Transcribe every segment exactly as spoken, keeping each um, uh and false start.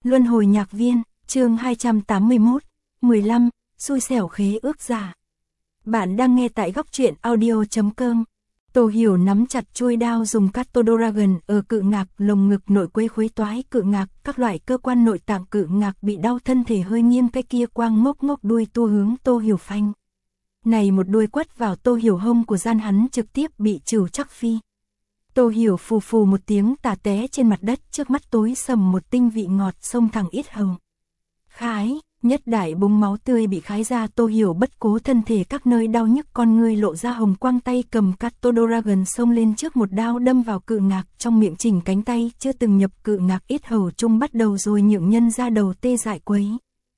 Luân hồi nhạc viên, chương hai trăm tám mươi mốt, mười lăm, xui xẻo khế ước giả. Bạn đang nghe tại góc truyện audio chấm com. Tô Hiểu nắm chặt chuôi đao dùng Kato Dragon ở cự ngạc, lồng ngực nội quấy khuấy toái cự ngạc, các loại cơ quan nội tạng cự ngạc bị đau, thân thể hơi nghiêng, cái kia quang ngốc ngốc đuôi tua hướng Tô Hiểu phanh. Này một đuôi quất vào Tô Hiểu hông của gian, hắn trực tiếp bị trừ chắc phi. Tô Hiểu phù phù một tiếng tà té trên mặt đất, trước mắt tối sầm một tinh vị ngọt xông thẳng yết hầu. Khái, nhất đại búng máu tươi bị khái ra, Tô Hiểu bất cố thân thể các nơi đau nhức, con ngươi lộ ra hồng quang, tay cầm Kato Dragon xông lên trước một đao đâm vào cự ngạc, trong miệng chỉnh cánh tay chưa từng nhập cự ngạc yết hầu trung bắt đầu rồi nhượng nhân ra đầu tê dại quấy.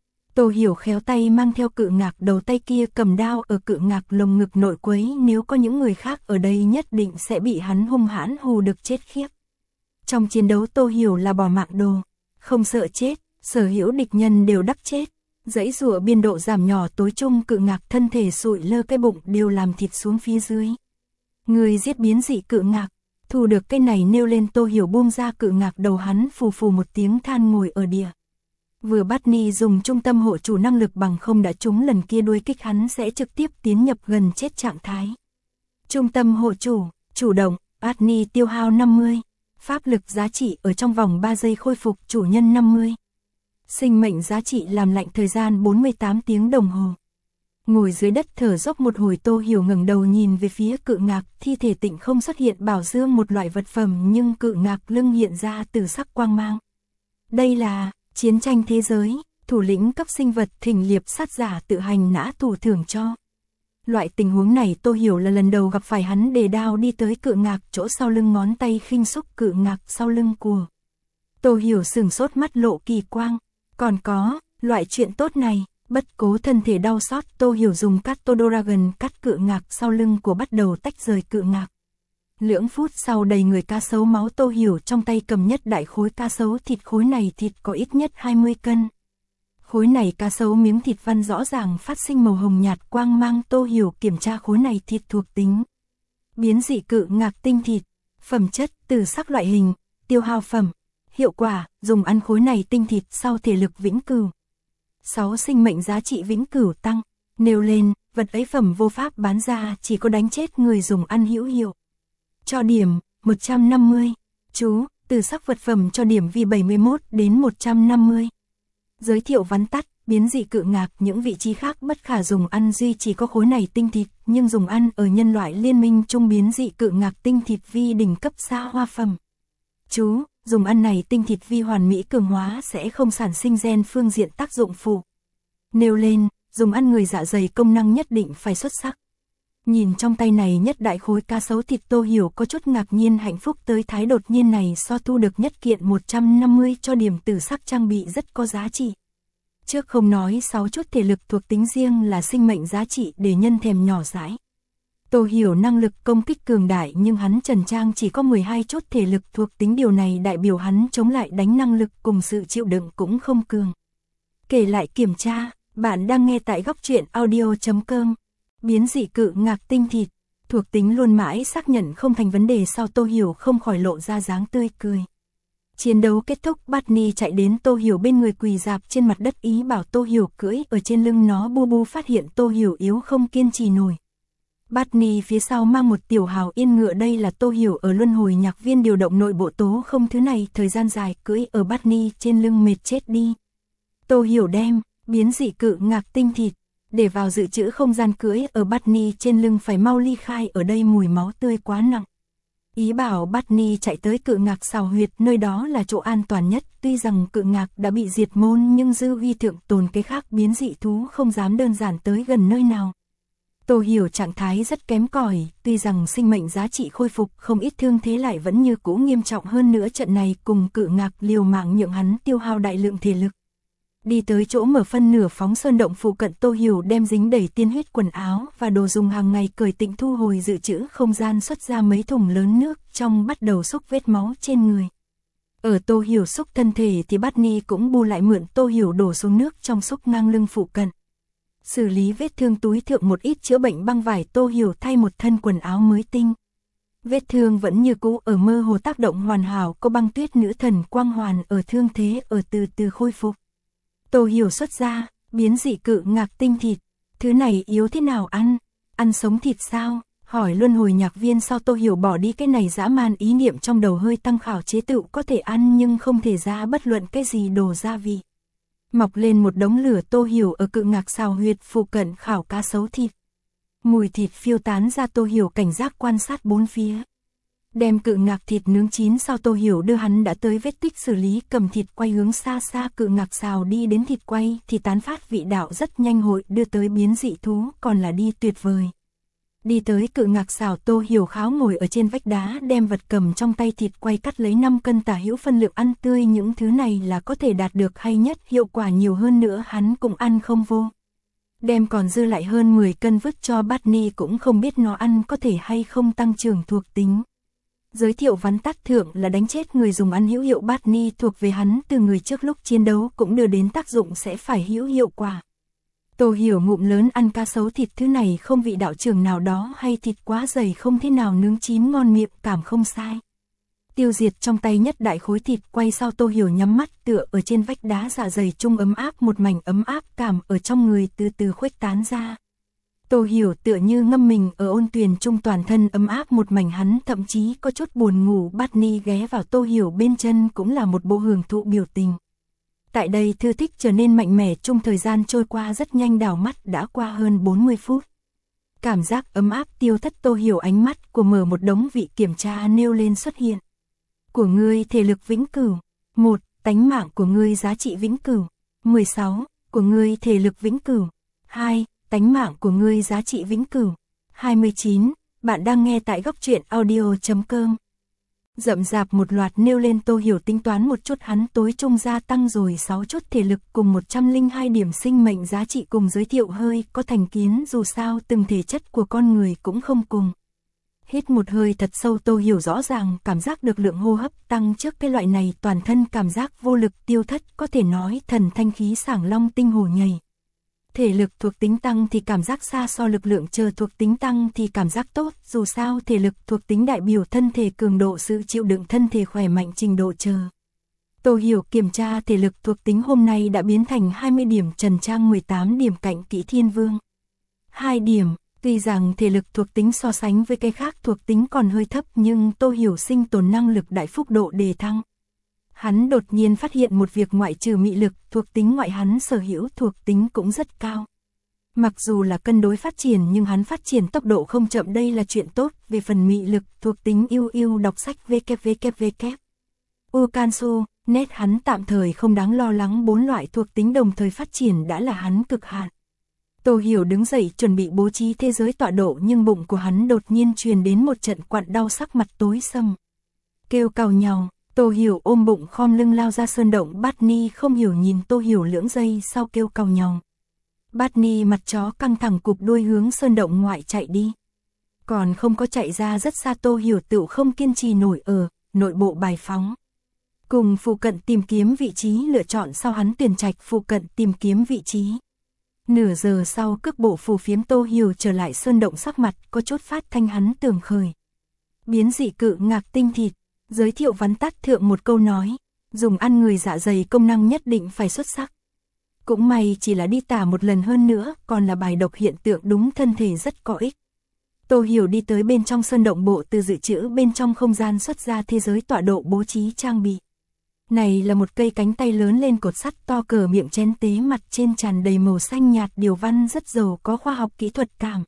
Tô Hiểu khéo tay mang theo cự ngạc, đầu tay kia cầm đao ở cự ngạc lồng ngực nội quấy, nếu có những người khác ở đây nhất định sẽ bị hắn hung hãn hù được chết khiếp. Trong chiến đấu Tô Hiểu là bỏ mạng đồ, không sợ chết, sở hữu địch nhân đều đắc chết. Dãy rùa biên độ giảm nhỏ, tối trung cự ngạc thân thể sụi lơ, cái bụng đều làm thịt xuống phía dưới. Người giết biến dị cự ngạc, thu được cái này nêu lên, Tô Hiểu buông ra cự ngạc, đầu hắn phù phù một tiếng than ngồi ở địa. Vừa Barney dùng trung tâm hộ chủ năng lực, bằng không đã trúng lần kia đuôi kích hắn sẽ trực tiếp tiến nhập gần chết trạng thái. Trung tâm hộ chủ, chủ động, Barney tiêu hao năm mươi, pháp lực giá trị ở trong vòng ba giây khôi phục chủ nhân năm mươi. Sinh mệnh giá trị làm lạnh thời gian bốn mươi tám tiếng đồng hồ. Ngồi dưới đất thở dốc một hồi, Tô Hiểu ngẩng đầu nhìn về phía cự ngạc, thi thể tịnh không xuất hiện bảo dương một loại vật phẩm, nhưng cự ngạc lưng hiện ra từ sắc quang mang. Đây là chiến tranh thế giới, thủ lĩnh cấp sinh vật thỉnh liệp sát giả tự hành nã thủ thưởng cho. Loại tình huống này Tô Hiểu là lần đầu gặp phải, hắn đề đao đi tới cự ngạc, chỗ sau lưng ngón tay khinh xúc cự ngạc sau lưng của. Tô Hiểu sừng sốt, mắt lộ kỳ quang. Còn có, loại chuyện tốt này, bất cố thân thể đau xót, Tô Hiểu dùng Kato Dragon cắt cự ngạc sau lưng của, bắt đầu tách rời cự ngạc. Lưỡng phút sau đầy người cá sấu máu, Tô Hiểu trong tay cầm nhất đại khối cá sấu thịt, khối này thịt có ít nhất hai mươi cân. Khối này cá sấu miếng thịt văn rõ ràng phát sinh màu hồng nhạt quang mang, Tô Hiểu kiểm tra khối này thịt thuộc tính. Biến dị cự ngạc tinh thịt, phẩm chất từ sắc loại hình, tiêu hao phẩm. Hiệu quả, dùng ăn khối này tinh thịt sau thể lực vĩnh cửu. sáu sinh mệnh giá trị vĩnh cửu tăng, nêu lên, vật ấy phẩm vô pháp bán ra, chỉ có đánh chết người dùng ăn hữu hiệu. Cho điểm, một trăm năm mươi. Chú, từ sắc vật phẩm cho điểm vì bảy mươi mốt đến một trăm năm mươi. Giới thiệu vắn tắt, biến dị cự ngạc, những vị trí khác bất khả dùng ăn, duy chỉ có khối này tinh thịt, nhưng dùng ăn ở nhân loại liên minh trung biến dị cự ngạc tinh thịt vi đỉnh cấp xa hoa phẩm. Chú, dùng ăn này tinh thịt vi hoàn mỹ cường hóa, sẽ không sản sinh gen phương diện tác dụng phụ. Nêu lên, dùng ăn người dạ dày công năng nhất định phải xuất sắc. Nhìn trong tay này nhất đại khối cá sấu thịt, Tô Hiểu có chút ngạc nhiên, hạnh phúc tới thái đột nhiên này, so thu được nhất kiện một trăm năm mươi cho điểm từ sắc trang bị rất có giá trị. Trước không nói sáu chút thể lực thuộc tính, riêng là sinh mệnh giá trị để nhân thèm nhỏ dãi. Tô Hiểu năng lực công kích cường đại, nhưng hắn trần trang chỉ có mười hai chút thể lực thuộc tính, điều này đại biểu hắn chống lại đánh năng lực cùng sự chịu đựng cũng không cường. Kể lại kiểm tra, bạn đang nghe tại góc truyện audio chấm com. Biến dị cự ngạc tinh thịt, thuộc tính luôn mãi xác nhận không thành vấn đề, sau Tô Hiểu không khỏi lộ ra dáng tươi cười. Chiến đấu kết thúc, Barney chạy đến Tô Hiểu bên người, quỳ rạp trên mặt đất, ý bảo Tô Hiểu cưỡi ở trên lưng nó. Bu Bu phát hiện Tô Hiểu yếu không kiên trì nổi. Barney phía sau mang một tiểu hào yên ngựa, đây là Tô Hiểu ở luân hồi nhạc viên điều động nội bộ tố không, thứ này thời gian dài cưỡi ở Barney trên lưng mệt chết đi. Tô Hiểu đem biến dị cự ngạc tinh thịt để vào dự trữ không gian, cưỡi ở Barney trên lưng phải mau ly khai, ở đây mùi máu tươi quá nặng. Ý bảo Barney chạy tới cự ngạc xào huyệt, nơi đó là chỗ an toàn nhất. Tuy rằng cự ngạc đã bị diệt môn, nhưng dư huy thượng tồn cái khác biến dị thú không dám đơn giản tới gần nơi nào. Tô Hiểu trạng thái rất kém cỏi, tuy rằng sinh mệnh giá trị khôi phục không ít, thương thế lại vẫn như cũ nghiêm trọng, hơn nữa trận này cùng cự ngạc liều mạng nhượng hắn tiêu hao đại lượng thể lực. Đi tới chỗ mở phân nửa phóng sơn động phụ cận, Tô Hiểu đem dính đầy tiên huyết quần áo và đồ dùng hàng ngày cởi tịnh, thu hồi dự trữ không gian, xuất ra mấy thùng lớn nước trong, bắt đầu xúc vết máu trên người. Ở Tô Hiểu xúc thân thể thì Barney cũng bù lại, mượn Tô Hiểu đổ xuống nước trong xúc ngang lưng phụ cận. Xử lý vết thương, túi thượng một ít chữa bệnh băng vải, Tô Hiểu thay một thân quần áo mới tinh. Vết thương vẫn như cũ ở mơ hồ tác động hoàn hảo, có băng tuyết nữ thần quang hoàn ở thương thế ở từ từ khôi phục. Tô Hiểu xuất ra, biến dị cự ngạc tinh thịt, thứ này yếu thế nào ăn, ăn sống thịt sao? Hỏi luân hồi nhạc viên sau Tô Hiểu bỏ đi cái này dã man ý niệm trong đầu, hơi tăng khảo chế tựu có thể ăn nhưng không thể ra bất luận cái gì đồ gia vị. Mọc lên một đống lửa, Tô Hiểu ở cự ngạc xào huyệt phụ cận khảo cá sấu thịt. Mùi thịt phiêu tán ra, Tô Hiểu cảnh giác quan sát bốn phía. Đem cự ngạc thịt nướng chín sau, Tô Hiểu đưa hắn đã tới vết tích xử lý, cầm thịt quay hướng xa xa cự ngạc xào đi đến thịt quay thì tán phát vị đạo rất nhanh hội đưa tới biến dị thú, còn là đi tuyệt vời. Đi tới cự ngạc xào, Tô Hiểu kháo ngồi ở trên vách đá, đem vật cầm trong tay thịt quay cắt lấy năm cân tả hữu phân lượng ăn tươi, những thứ này là có thể đạt được hay nhất, hiệu quả nhiều hơn nữa hắn cũng ăn không vô. Đem còn dư lại hơn mười cân vứt cho Barney, cũng không biết nó ăn có thể hay không tăng trưởng thuộc tính. Giới thiệu vắn tắt thượng là đánh chết người dùng ăn hữu hiệu, Barney thuộc về hắn từ người trước lúc chiến đấu cũng đưa đến tác dụng sẽ phải hữu hiệu quả. Tô Hiểu ngụm lớn ăn cá sấu thịt, thứ này không vị đạo trường nào đó hay thịt quá dày không thế nào nướng chín ngon miệng, cảm không sai. Tiêu diệt trong tay nhất đại khối thịt quay sau, Tô Hiểu nhắm mắt tựa ở trên vách đá, dạ dày chung ấm áp, một mảnh ấm áp cảm ở trong người từ từ khuếch tán ra. Tô Hiểu tựa như ngâm mình ở ôn tuyền chung, toàn thân ấm áp một mảnh, hắn thậm chí có chút buồn ngủ. Barney ghé vào Tô Hiểu bên chân cũng là một bộ hưởng thụ biểu tình. Tại đây thư thích trở nên mạnh mẽ, chung thời gian trôi qua rất nhanh, đảo mắt đã qua hơn bốn mươi phút. Cảm giác ấm áp tiêu thất, Tô Hiểu ánh mắt của mở một đống vị kiểm tra nêu lên xuất hiện. Của ngươi thể lực vĩnh cửu, một, tánh mạng của ngươi giá trị vĩnh cửu, mười sáu, của ngươi thể lực vĩnh cửu, hai, tánh mạng của ngươi giá trị vĩnh cửu, hai mươi chín, bạn đang nghe tại góc truyện audio chấm com. Rậm rạp một loạt nêu lên, Tô Hiểu tính toán một chút, hắn tối trung gia tăng rồi sáu chút thể lực cùng một trăm lẻ hai điểm sinh mệnh giá trị, cùng giới thiệu hơi có thành kiến, dù sao từng thể chất của con người cũng không cùng. Hít một hơi thật sâu, Tô Hiểu rõ ràng cảm giác được lượng hô hấp tăng trước cái loại này, toàn thân cảm giác vô lực tiêu thất, có thể nói thần thanh khí sảng, long tinh hổ nhảy. Thể lực thuộc tính tăng thì cảm giác xa so lực lượng chờ thuộc tính tăng thì cảm giác tốt, dù sao thể lực thuộc tính đại biểu thân thể cường độ, sự chịu đựng, thân thể khỏe mạnh, trình độ chờ. Tô Hiểu kiểm tra thể lực thuộc tính hôm nay đã biến thành hai mươi điểm, Trần Trang mười tám điểm, Cạnh Kỹ Thiên Vương hai điểm. Tuy rằng thể lực thuộc tính so sánh với cái khác thuộc tính còn hơi thấp, nhưng Tô Hiểu sinh tồn năng lực đại phúc độ đề thăng. Hắn đột nhiên phát hiện một việc, ngoại trừ mị lực, thuộc tính ngoại hắn sở hữu thuộc tính cũng rất cao. Mặc dù là cân đối phát triển nhưng hắn phát triển tốc độ không chậm, đây là chuyện tốt. Về phần mị lực thuộc tính, yêu yêu đọc sách www. Ukansu, net hắn tạm thời không đáng lo lắng, bốn loại thuộc tính đồng thời phát triển đã là hắn cực hạn. Tô Hiểu đứng dậy chuẩn bị bố trí thế giới tọa độ, nhưng bụng của hắn đột nhiên truyền đến một trận quặn đau, sắc mặt tối sầm. Kêu cào nhàu, Tô Hiểu ôm bụng khom lưng lao ra sơn động. Barney không hiểu nhìn Tô Hiểu lưỡng giây sau kêu cào nhàu. Barney mặt chó căng thẳng cụp đuôi hướng sơn động ngoại chạy đi. Còn không có chạy ra rất xa, Tô Hiểu tựu không kiên trì nổi ở nội bộ bài phóng. Cùng phụ cận tìm kiếm vị trí lựa chọn, sau hắn tuyển trạch phụ cận tìm kiếm vị trí. Nửa giờ sau, cước bộ phù phiếm, Tô Hiểu trở lại sơn động, sắc mặt có chút phát thanh, hắn tưởng khởi. Biến dị cự ngạc tinh thịt, giới thiệu vắn tắt thượng một câu nói, dùng ăn người dạ dày công năng nhất định phải xuất sắc. Cũng may chỉ là đi tả một lần, hơn nữa còn là bài độc hiện tượng, đúng thân thể rất có ích. Tô Hiểu đi tới bên trong sơn động bộ, từ dự trữ bên trong không gian xuất ra thế giới tọa độ bố trí trang bị. Này là một cây cánh tay lớn lên cột sắt to cỡ miệng chén tế, mặt trên tràn đầy màu xanh nhạt, điều văn rất giàu có khoa học kỹ thuật cảm.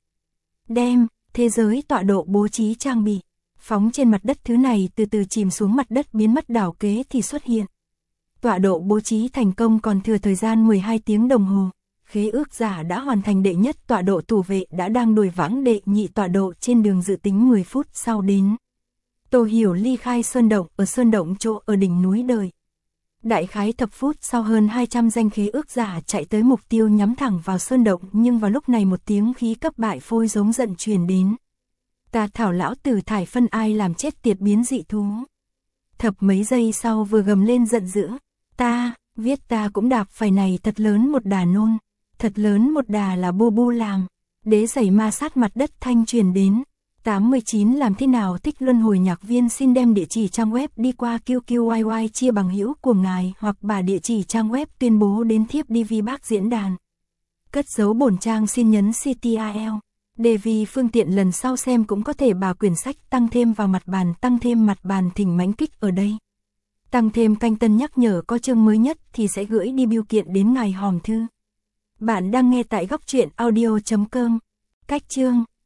Đem thế giới tọa độ bố trí trang bị phóng trên mặt đất, thứ này từ từ chìm xuống mặt đất, biến mất, đảo kế thì xuất hiện. Tọa độ bố trí thành công, còn thừa thời gian mười hai tiếng đồng hồ. Khế ước giả đã hoàn thành đệ nhất tọa độ, thủ vệ đã đang đuổi vãng đệ nhị tọa độ, trên đường dự tính mười phút sau đến. Tô Hiểu ly khai sơn động, ở sơn động chỗ ở đỉnh núi đợi. Đại khái thập phút sau, hơn hai trăm danh khế ước giả chạy tới mục tiêu, nhắm thẳng vào sơn động, nhưng vào lúc này một tiếng khí cấp bại phôi giống giận truyền đến. Ta thảo lão tử thải phân, ai làm chết tiệt biến dị thú. Thập mấy giây sau vừa gầm lên giận dữ. Ta, viết ta cũng đạp phải này, thật lớn một đà nôn. Thật lớn một đà là bô bu làm. Đế giày ma sát mặt đất thanh truyền đến. tám mươi chín Làm thế nào thích luân hồi nhạc viên? Xin đem địa chỉ trang web đi qua quy quy i i chia bằng hữu của ngài hoặc bà địa chỉ trang web tuyên bố đến thiếp đi vi bác diễn đàn. Cất dấu bổn trang xin nhấn xê tê i lờ. Để vì phương tiện lần sau xem cũng có thể bà quyển sách tăng thêm vào mặt bàn, tăng thêm mặt bàn thỉnh mãnh kích ở đây. Tăng thêm canh tân nhắc nhở có chương mới nhất thì sẽ gửi đi bưu kiện đến ngài hòm thư. Bạn đang nghe tại góc truyện audio chấm com. Cách chương